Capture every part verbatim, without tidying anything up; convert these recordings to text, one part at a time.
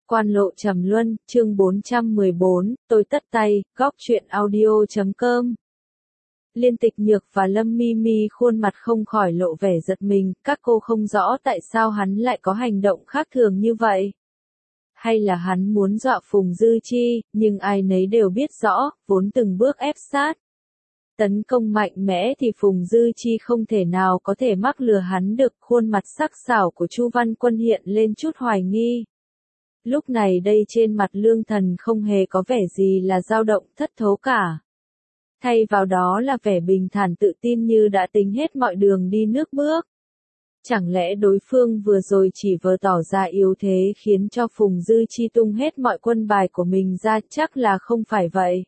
Quan lộ trầm luân, chương bốn trăm mười bốn, tôi tất tay, góc truyện audio chấm com. Liên Tịch Nhược và Lâm Mi Mi khuôn mặt không khỏi lộ vẻ giật mình, các cô không rõ tại sao hắn lại có hành động khác thường như vậy. Hay là hắn muốn dọa Phùng Dư Chi, nhưng ai nấy đều biết rõ, vốn từng bước ép sát. Tấn công mạnh mẽ thì Phùng Dư Chi không thể nào có thể mắc lừa hắn được, khuôn mặt sắc sảo của Chu Văn Quân hiện lên chút hoài nghi. Lúc này đây trên mặt Lương Thần không hề có vẻ gì là dao động thất thố cả. Thay vào đó là vẻ bình thản tự tin như đã tính hết mọi đường đi nước bước. Chẳng lẽ đối phương vừa rồi chỉ vừa tỏ ra yếu thế khiến cho Phùng Dư Chi tung hết mọi quân bài của mình ra, chắc là không phải vậy.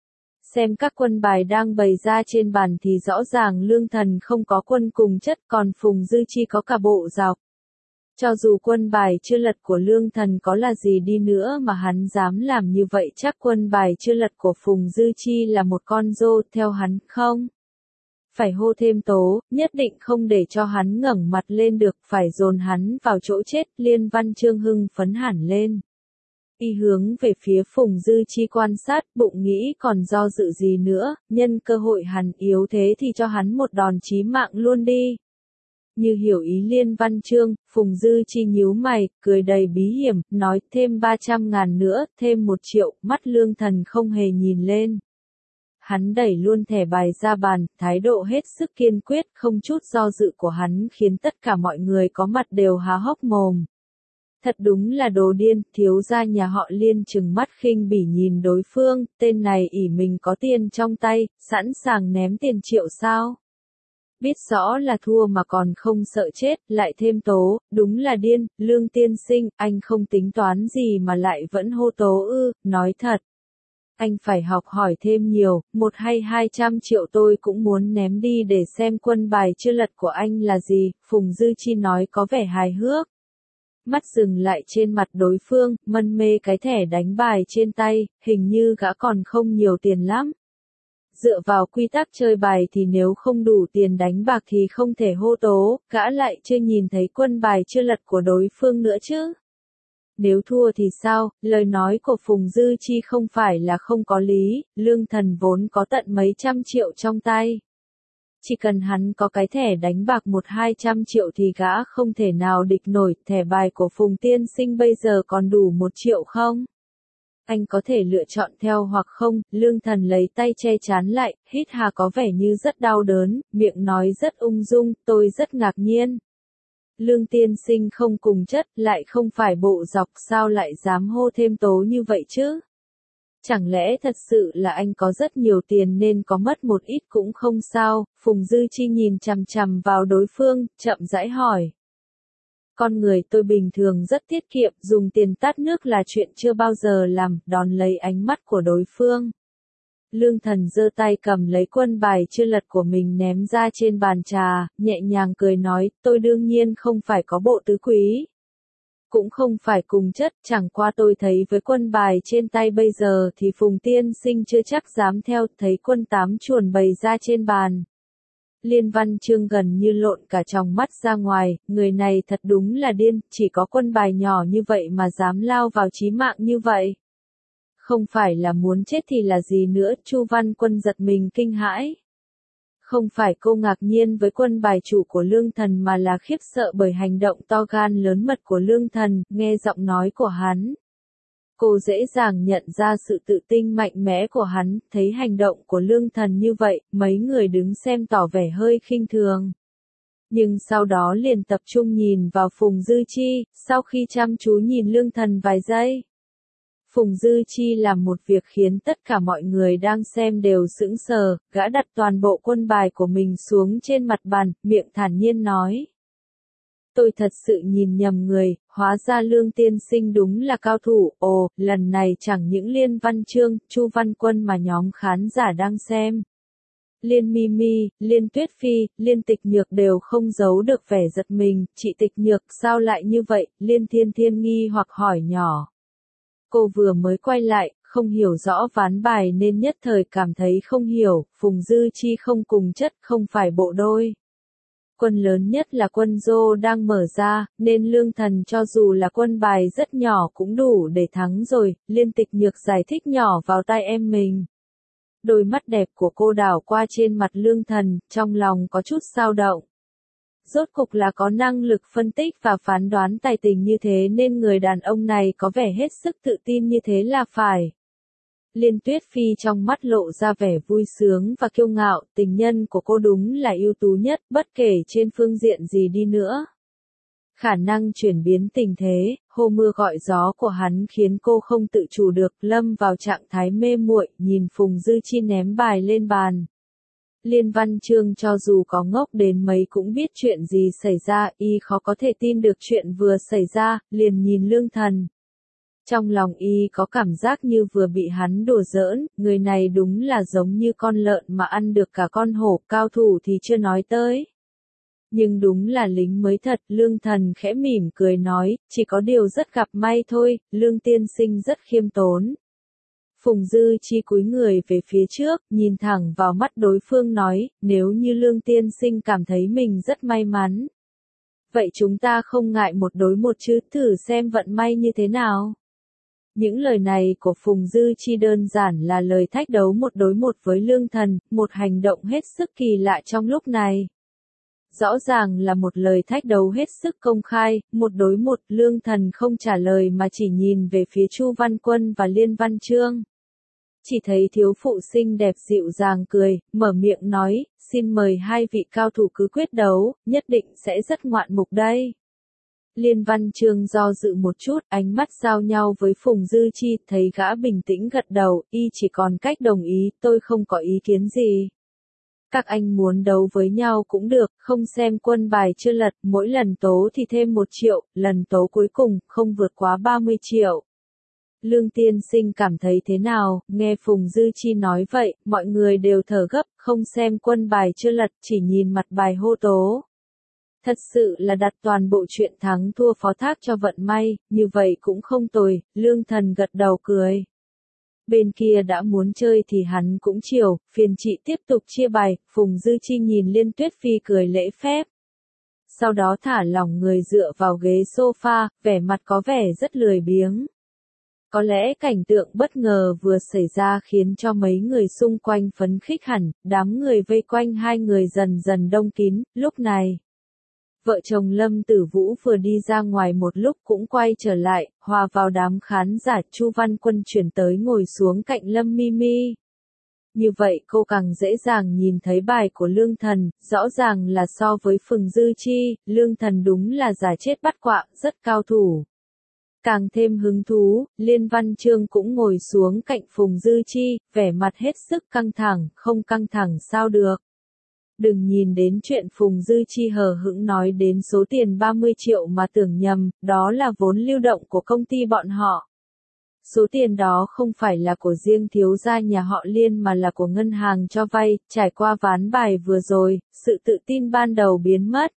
Xem các quân bài đang bày ra trên bàn thì rõ ràng Lương Thần không có quân cùng chất, còn Phùng Dư Chi có cả bộ dọc. Cho dù quân bài chưa lật của Lương Thần có là gì đi nữa mà hắn dám làm như vậy, chắc quân bài chưa lật của Phùng Dư Chi là một con rô theo hắn không? Phải hô thêm tố, nhất định không để cho hắn ngẩng mặt lên được, phải dồn hắn vào chỗ chết. Liên Văn Chương hưng phấn hẳn lên. Y hướng về phía Phùng Dư Chi quan sát, bụng nghĩ còn do dự gì nữa, nhân cơ hội hắn yếu thế thì cho hắn một đòn chí mạng luôn đi. Như hiểu ý Liên Văn Chương, Phùng Dư Chi nhíu mày, cười đầy bí hiểm, nói thêm ba trăm ngàn nữa, thêm một triệu, mắt Lương Thần không hề nhìn lên. Hắn đẩy luôn thẻ bài ra bàn, thái độ hết sức kiên quyết, không chút do dự của hắn khiến tất cả mọi người có mặt đều há hốc mồm. Thật đúng là đồ điên, thiếu gia nhà họ Liên trừng mắt khinh bỉ nhìn đối phương, tên này ỷ mình có tiền trong tay, sẵn sàng ném tiền triệu sao? Biết rõ là thua mà còn không sợ chết, lại thêm tố, đúng là điên. Lương tiên sinh, anh không tính toán gì mà lại vẫn hô tố ư, nói thật. Anh phải học hỏi thêm nhiều, một hay hai trăm triệu tôi cũng muốn ném đi để xem quân bài chưa lật của anh là gì, Phùng Dư Chi nói có vẻ hài hước. Mắt dừng lại trên mặt đối phương, mân mê cái thẻ đánh bài trên tay, hình như gã còn không nhiều tiền lắm. Dựa vào quy tắc chơi bài thì nếu không đủ tiền đánh bạc thì không thể hô tố, gã lại chưa nhìn thấy quân bài chưa lật của đối phương nữa chứ. Nếu thua thì sao, lời nói của Phùng Dư Chi không phải là không có lý, Lương Thần vốn có tận mấy trăm triệu trong tay. Chỉ cần hắn có cái thẻ đánh bạc một hai trăm triệu thì gã không thể nào địch nổi, thẻ bài của Phùng tiên sinh bây giờ còn đủ một triệu không? Anh có thể lựa chọn theo hoặc không. Lương Thần lấy tay che chán lại, hít hà có vẻ như rất đau đớn, miệng nói rất ung dung, tôi rất ngạc nhiên. Lương tiên sinh không cùng chất, lại không phải bộ dọc, sao lại dám hô thêm tố như vậy chứ? Chẳng lẽ thật sự là anh có rất nhiều tiền nên có mất một ít cũng không sao? Phùng Dư Chi nhìn chằm chằm vào đối phương, chậm rãi hỏi. Con người tôi bình thường rất tiết kiệm, dùng tiền tát nước là chuyện chưa bao giờ làm, đón lấy ánh mắt của đối phương. Lương Thần giơ tay cầm lấy quân bài chưa lật của mình ném ra trên bàn trà, nhẹ nhàng cười nói, tôi đương nhiên không phải có bộ tứ quý. Cũng không phải cùng chất, chẳng qua tôi thấy với quân bài trên tay bây giờ thì Phùng tiên sinh chưa chắc dám theo, thấy quân tám chuồn bày ra trên bàn. Liên Văn Chương gần như lộn cả tròng mắt ra ngoài, người này thật đúng là điên, chỉ có quân bài nhỏ như vậy mà dám lao vào chí mạng như vậy. Không phải là muốn chết thì là gì nữa, Chu Văn Quân giật mình kinh hãi. Không phải cô ngạc nhiên với quân bài chủ của Lương Thần mà là khiếp sợ bởi hành động to gan lớn mật của Lương Thần, nghe giọng nói của hắn. Cô dễ dàng nhận ra sự tự tin mạnh mẽ của hắn, thấy hành động của Lương Thần như vậy, mấy người đứng xem tỏ vẻ hơi khinh thường. Nhưng sau đó liền tập trung nhìn vào Phùng Dư Chi, sau khi chăm chú nhìn Lương Thần vài giây. Phùng Dư Chi làm một việc khiến tất cả mọi người đang xem đều sững sờ, gã đặt toàn bộ quân bài của mình xuống trên mặt bàn, miệng thản nhiên nói. Tôi thật sự nhìn nhầm người, hóa ra Lương tiên sinh đúng là cao thủ, ồ, lần này chẳng những Liên Văn Chương, Chu Văn Quân mà nhóm khán giả đang xem. Liên Mi Mi, Liên Tuyết Phi, Liên Tịch Nhược đều không giấu được vẻ giật mình, chị Tịch Nhược sao lại như vậy, Liên Thiên Thiên nghi hoặc hỏi nhỏ. Cô vừa mới quay lại, không hiểu rõ ván bài nên nhất thời cảm thấy không hiểu, Phùng Dư Chi không cùng chất, không phải bộ đôi. Quân lớn nhất là quân Dô đang mở ra, nên Lương Thần cho dù là quân bài rất nhỏ cũng đủ để thắng rồi, Liên Tịch Nhược giải thích nhỏ vào tai em mình. Đôi mắt đẹp của cô đảo qua trên mặt Lương Thần, trong lòng có chút dao động. Rốt cục là có năng lực phân tích và phán đoán tài tình như thế nên người đàn ông này có vẻ hết sức tự tin như thế là phải. Liên Tuyết Phi trong mắt lộ ra vẻ vui sướng và kiêu ngạo, tình nhân của cô đúng là ưu tú nhất, bất kể trên phương diện gì đi nữa. Khả năng chuyển biến tình thế, hô mưa gọi gió của hắn khiến cô không tự chủ được, lâm vào trạng thái mê muội, nhìn Phùng Dư Chi ném bài lên bàn. Liên Văn Chương cho dù có ngốc đến mấy cũng biết chuyện gì xảy ra, y khó có thể tin được chuyện vừa xảy ra, liền nhìn Lương Thần. Trong lòng y có cảm giác như vừa bị hắn đùa giỡn, người này đúng là giống như con lợn mà ăn được cả con hổ, cao thủ thì chưa nói tới. Nhưng đúng là lính mới thật, Lương Thần khẽ mỉm cười nói, chỉ có điều rất gặp may thôi, Lương tiên sinh rất khiêm tốn. Phùng Dư Chi cúi người về phía trước, nhìn thẳng vào mắt đối phương nói, nếu như Lương tiên sinh cảm thấy mình rất may mắn. Vậy chúng ta không ngại một đối một chứ, thử xem vận may như thế nào. Những lời này của Phùng Dư Chi đơn giản là lời thách đấu một đối một với Lương Thần, một hành động hết sức kỳ lạ trong lúc này. Rõ ràng là một lời thách đấu hết sức công khai, một đối một, Lương Thần không trả lời mà chỉ nhìn về phía Chu Văn Quân và Liên Văn Chương. Chỉ thấy thiếu phụ xinh đẹp dịu dàng cười, mở miệng nói, xin mời hai vị cao thủ cứ quyết đấu, nhất định sẽ rất ngoạn mục đây. Liên Văn Chương do dự một chút, ánh mắt giao nhau với Phùng Dư Chi, thấy gã bình tĩnh gật đầu, y chỉ còn cách đồng ý, tôi không có ý kiến gì. Các anh muốn đấu với nhau cũng được, không xem quân bài chưa lật, mỗi lần tố thì thêm một triệu, lần tố cuối cùng, không vượt quá ba mươi triệu. Lương tiên sinh cảm thấy thế nào, nghe Phùng Dư Chi nói vậy, mọi người đều thở gấp, không xem quân bài chưa lật, chỉ nhìn mặt bài hô tố. Thật sự là đặt toàn bộ chuyện thắng thua phó thác cho vận may, như vậy cũng không tồi, Lương Thần gật đầu cười. Bên kia đã muốn chơi thì hắn cũng chiều, phiền chị tiếp tục chia bài, Phùng Dư Chi nhìn Liên Tuyết Phi cười lễ phép. Sau đó thả lỏng người dựa vào ghế sofa, vẻ mặt có vẻ rất lười biếng. Có lẽ cảnh tượng bất ngờ vừa xảy ra khiến cho mấy người xung quanh phấn khích hẳn, đám người vây quanh hai người dần dần đông kín, lúc này. Vợ chồng Lâm Tử Vũ vừa đi ra ngoài một lúc cũng quay trở lại, hòa vào đám khán giả. Chu Văn Quân chuyển tới ngồi xuống cạnh Lâm Mi Mi. Như vậy cô càng dễ dàng nhìn thấy bài của Lương Thần, rõ ràng là so với Phùng Dư Chi, Lương Thần đúng là giả chết bắt quạng, rất cao thủ. Càng thêm hứng thú, Liên Văn Chương cũng ngồi xuống cạnh Phùng Dư Chi, vẻ mặt hết sức căng thẳng, không căng thẳng sao được. Đừng nhìn đến chuyện Phùng Dư Chi hờ hững nói đến số tiền ba mươi triệu mà tưởng nhầm, đó là vốn lưu động của công ty bọn họ. Số tiền đó không phải là của riêng thiếu gia nhà họ Liên mà là của ngân hàng cho vay, trải qua ván bài vừa rồi, sự tự tin ban đầu biến mất.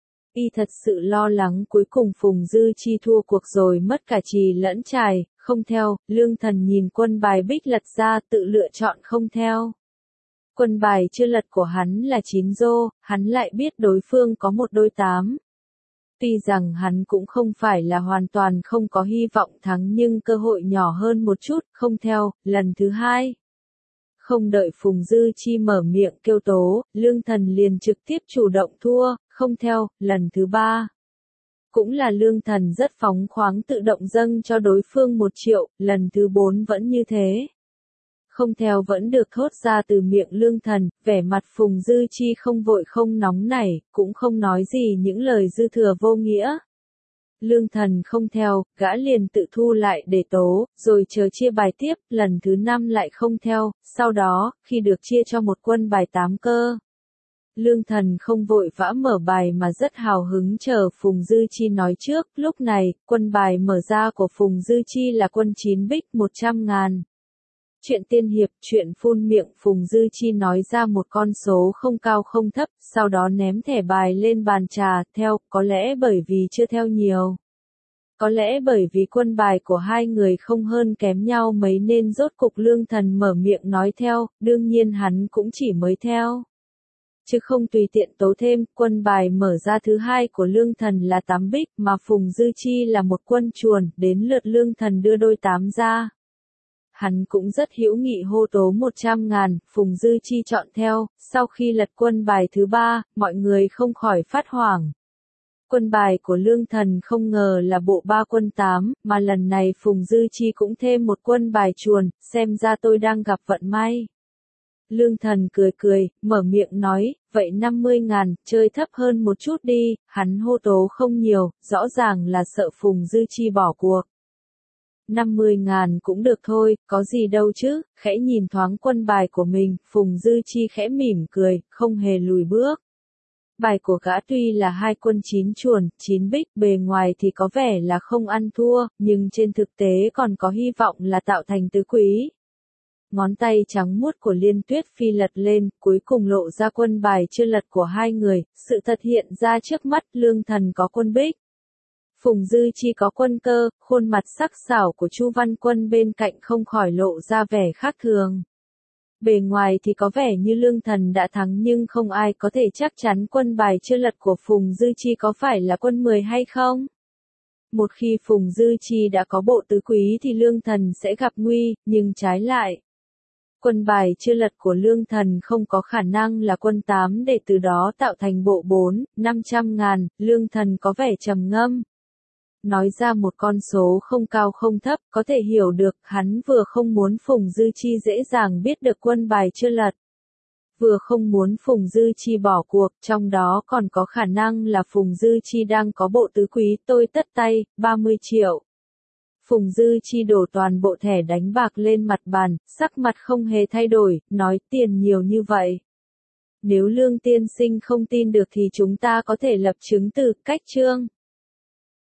Y thật sự lo lắng cuối cùng Phùng Dư Chi thua cuộc rồi mất cả trì lẫn trài, không theo, Lương Thần nhìn quân bài bích lật ra tự lựa chọn không theo. Quân bài chưa lật của hắn là chín rô, hắn lại biết đối phương có một đôi tám. Tuy rằng hắn cũng không phải là hoàn toàn không có hy vọng thắng nhưng cơ hội nhỏ hơn một chút, không theo, lần thứ hai. Không đợi Phùng Dư Chi mở miệng kêu tố, Lương Thần liền trực tiếp chủ động thua, không theo, lần thứ ba. Cũng là Lương Thần rất phóng khoáng tự động dâng cho đối phương một triệu, lần thứ bốn vẫn như thế. Không theo vẫn được thốt ra từ miệng Lương Thần, vẻ mặt Phùng Dư Chi không vội không nóng nảy, cũng không nói gì những lời dư thừa vô nghĩa. Lương Thần không theo, gã liền tự thu lại để tố, rồi chờ chia bài tiếp, lần thứ năm lại không theo, sau đó, khi được chia cho một quân bài tám cơ. Lương Thần không vội vã mở bài mà rất hào hứng chờ Phùng Dư Chi nói trước, lúc này, quân bài mở ra của Phùng Dư Chi là quân chín bích một trăm ngàn. Chuyện tiên hiệp, chuyện phun miệng Phùng Dư Chi nói ra một con số không cao không thấp, sau đó ném thẻ bài lên bàn trà, theo, có lẽ bởi vì chưa theo nhiều. Có lẽ bởi vì quân bài của hai người không hơn kém nhau mấy nên rốt cục Lương Thần mở miệng nói theo, đương nhiên hắn cũng chỉ mới theo. chứ không tùy tiện tố thêm. Quân bài mở ra thứ hai của Lương Thần là tám bích, mà Phùng Dư Chi là một quân chuồn, đến lượt Lương Thần đưa đôi tám ra. Hắn cũng rất hữu nghị hô tố một trăm ngàn, Phùng Dư Chi chọn theo. Sau khi lật quân bài thứ ba, mọi người không khỏi phát hoảng. Quân bài của Lương Thần không ngờ là bộ ba quân tám, mà lần này Phùng Dư Chi cũng thêm một quân bài chuồn, xem ra tôi đang gặp vận may. Lương Thần cười cười, mở miệng nói, vậy năm mươi ngàn, chơi thấp hơn một chút đi. Hắn hô tố không nhiều, rõ ràng là sợ Phùng Dư Chi bỏ cuộc. năm mươi ngàn cũng được thôi, có gì đâu chứ. Khẽ nhìn thoáng quân bài của mình, Phùng Dư Chi khẽ mỉm cười, không hề lùi bước. Bài của gã tuy là hai quân chín chuồn, chín bích, bề ngoài thì có vẻ là không ăn thua, nhưng trên thực tế còn có hy vọng là tạo thành tứ quý. Ngón tay trắng muốt của Liên Tuyết Phi lật lên, cuối cùng lộ ra quân bài chưa lật của hai người, sự thật hiện ra trước mắt. Lương Thần có quân bích, Phùng Dư Chi có quân cơ, khuôn mặt sắc sảo của Chu Văn Quân bên cạnh không khỏi lộ ra vẻ khác thường. Bề ngoài thì có vẻ như Lương Thần đã thắng, nhưng không ai có thể chắc chắn quân bài chưa lật của Phùng Dư Chi có phải là quân mười hay không. Một khi Phùng Dư Chi đã có bộ tứ quý thì Lương Thần sẽ gặp nguy, nhưng trái lại. Quân bài chưa lật của Lương Thần không có khả năng là quân tám để từ đó tạo thành bộ bốn, năm trăm ngàn, Lương Thần có vẻ trầm ngâm. Nói ra một con số không cao không thấp, có thể hiểu được, hắn vừa không muốn Phùng Dư Chi dễ dàng biết được quân bài chưa lật. Vừa không muốn Phùng Dư Chi bỏ cuộc, trong đó còn có khả năng là Phùng Dư Chi đang có bộ tứ quý. Tôi tất tay, ba mươi triệu. Phùng Dư Chi đổ toàn bộ thẻ đánh bạc lên mặt bàn, sắc mặt không hề thay đổi, nói tiền nhiều như vậy. Nếu Lương tiên sinh không tin được thì chúng ta có thể lập chứng từ cách chương.